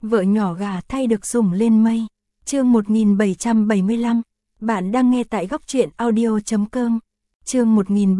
Vợ nhỏ gà thay được sủng lên mây. Chương 1775. Bạn đang nghe tại góc truyện audio.com. Chương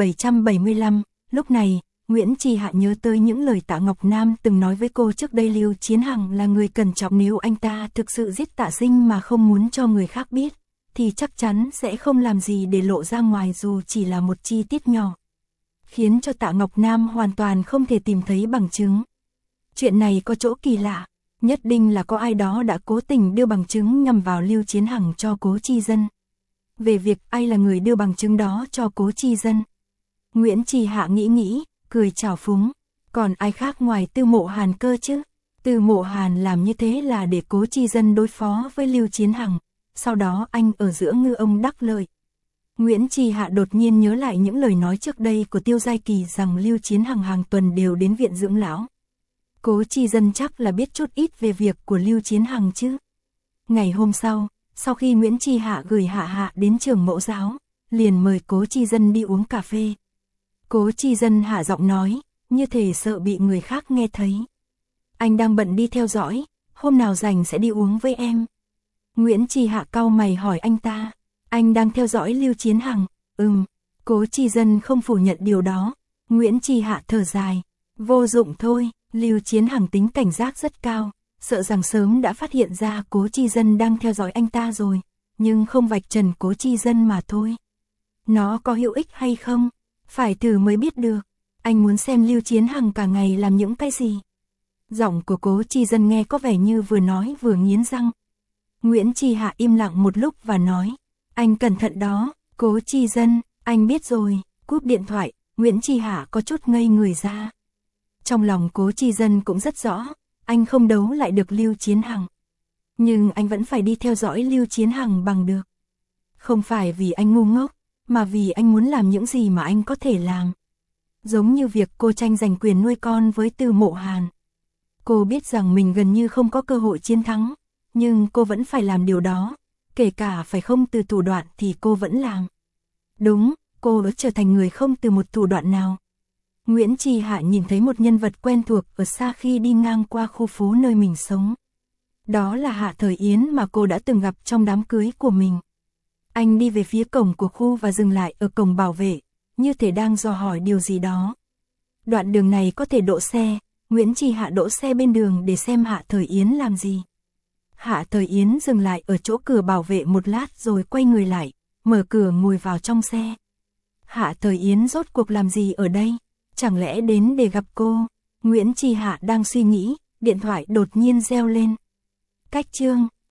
1775. Lúc này, Nguyễn Trì Hạ nhớ tới những lời Tạ Ngọc Nam từng nói với cô trước đây. Lưu Chiến Hằng là người cẩn trọng, nếu anh ta thực sự giết Tạ Sinh mà không muốn cho người khác biết, thì chắc chắn sẽ không làm gì để lộ ra ngoài dù chỉ là một chi tiết nhỏ, khiến cho Tạ Ngọc Nam hoàn toàn không thể tìm thấy bằng chứng. Chuyện này có chỗ kỳ lạ, nhất định là có ai đó đã cố tình đưa bằng chứng nhằm vào Lưu Chiến Hằng cho Cố Chi Dân. Về việc ai là người đưa bằng chứng đó cho Cố Chi Dân, Nguyễn Trì Hạ nghĩ, cười trào phúng. Còn ai khác ngoài Tư Mộ Hàn cơ chứ? Tư Mộ Hàn làm như thế là để Cố Chi Dân đối phó với Lưu Chiến Hằng, sau đó anh ở giữa ngư ông đắc lợi. Nguyễn Trì Hạ đột nhiên nhớ lại những lời nói trước đây của Tiêu Giai Kỳ rằng Lưu Chiến Hằng hàng tuần đều đến viện dưỡng lão. Cố Chi Dân chắc là biết chút ít về việc của Lưu Chiến Hằng chứ. Ngày hôm sau khi Nguyễn Trì Hạ gửi Hạ đến trường mẫu giáo, liền mời Cố Chi Dân đi uống cà phê. Cố Chi Dân hạ giọng nói, như thể sợ bị người khác nghe thấy. Anh đang bận đi theo dõi, hôm nào rảnh sẽ đi uống với em. Nguyễn Trì Hạ cau mày hỏi anh ta, anh đang theo dõi Lưu Chiến Hằng? Cố Chi Dân không phủ nhận điều đó. Nguyễn Trì Hạ thở dài, vô dụng thôi, Lưu Chiến Hằng tính cảnh giác rất cao, sợ rằng sớm đã phát hiện ra Cố Chi Dân đang theo dõi anh ta rồi, nhưng không vạch trần Cố Chi Dân mà thôi. Nó có hữu ích hay không? Phải thử mới biết được. Anh muốn xem Lưu Chiến Hằng cả ngày làm những cái gì? Giọng của Cố Chi Dân nghe có vẻ như vừa nói vừa nghiến răng. Nguyễn Trì Hạ im lặng một lúc và nói, anh cẩn thận đó. Cố Chi Dân, anh biết rồi. Cúp điện thoại, Nguyễn Trì Hạ có chút ngây người ra. Trong lòng Cố Chi Dân cũng rất rõ, anh không đấu lại được Lưu Chiến Hằng, nhưng anh vẫn phải đi theo dõi Lưu Chiến Hằng bằng được. Không phải vì anh ngu ngốc, mà vì anh muốn làm những gì mà anh có thể làm. Giống như việc cô tranh giành quyền nuôi con với Tư Mộ Hàn. Cô biết rằng mình gần như không có cơ hội chiến thắng, nhưng cô vẫn phải làm điều đó, kể cả phải không từ thủ đoạn thì cô vẫn làm. Đúng, cô đã trở thành người không từ một thủ đoạn nào. Nguyễn Trì Hạ nhìn thấy một nhân vật quen thuộc ở xa khi đi ngang qua khu phố nơi mình sống. Đó là Hạ Thời Yến mà cô đã từng gặp trong đám cưới của mình. Anh đi về phía cổng của khu và dừng lại ở cổng bảo vệ, như thể đang dò hỏi điều gì đó. Đoạn đường này có thể đỗ xe, Nguyễn Trì Hạ đỗ xe bên đường để xem Hạ Thời Yến làm gì. Hạ Thời Yến dừng lại ở chỗ cửa bảo vệ một lát rồi quay người lại, mở cửa ngồi vào trong xe. Hạ Thời Yến rốt cuộc làm gì ở đây? Chẳng lẽ đến để gặp cô? Nguyễn Trì Hạ đang suy nghĩ, điện thoại đột nhiên reo lên. Cách chương